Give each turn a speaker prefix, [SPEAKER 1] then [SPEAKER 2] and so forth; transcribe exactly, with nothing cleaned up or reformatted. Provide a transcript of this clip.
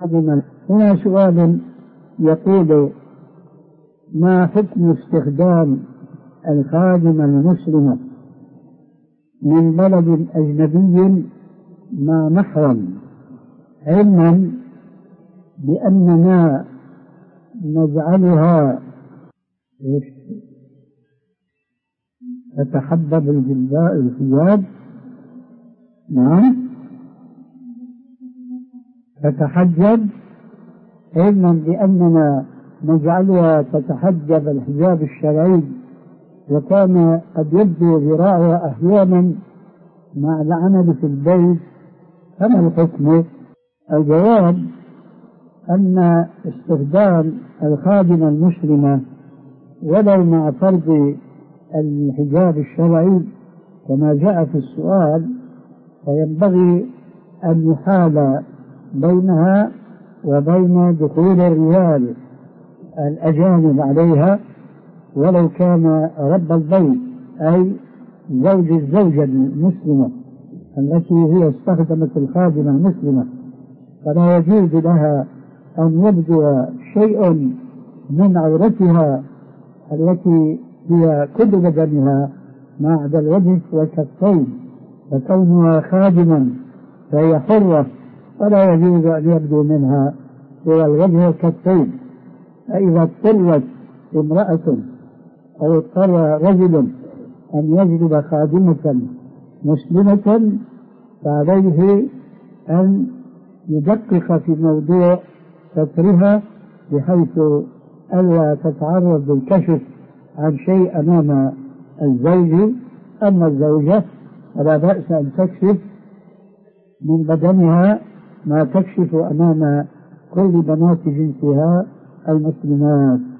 [SPEAKER 1] هنا سؤال يقول: ما حكم استخدام الخادمة المسلمة من بلد أجنبي مع محرم، علما بأننا نجعلها تتحبب الثياب؟ نعم، تتحجب، علما بأننا نجعلها تتحجب الحجاب الشرعي، وكان قد يبدو ذراعها أحيانا مع العمل في البيت، فما الحكم؟ الجواب أن استخدام الخادمة المسلمة ولو مع فرض الحجاب الشرعي كما جاء في السؤال، فينبغي أن يحال بينها وبين دخول الرجال الأجانب عليها، ولو كان رب البيت أي زوج الزوجة المسلمة التي هي استخدمت الخادمة المسلمة، فلا يجوز لها أن يبدو شيء من عورتها التي هي كل بدنها ما عدا الوجه والكفين، فكونها خادما فهي حرة ولا يجوز أن يبدو منها سوى الوجه والكفين. فإذا اضطرت امرأة أو اضطر رجل أن يجلب خادمة مسلمة فعليه أن يدقق في موضوع سترها بحيث ألا تتعرض للكشف عن شيء أمام الزوج. أما الزوجة فلا بأس أن تكشف من بدنها ما تكشف أمام كل بنات جنسها المسلمات.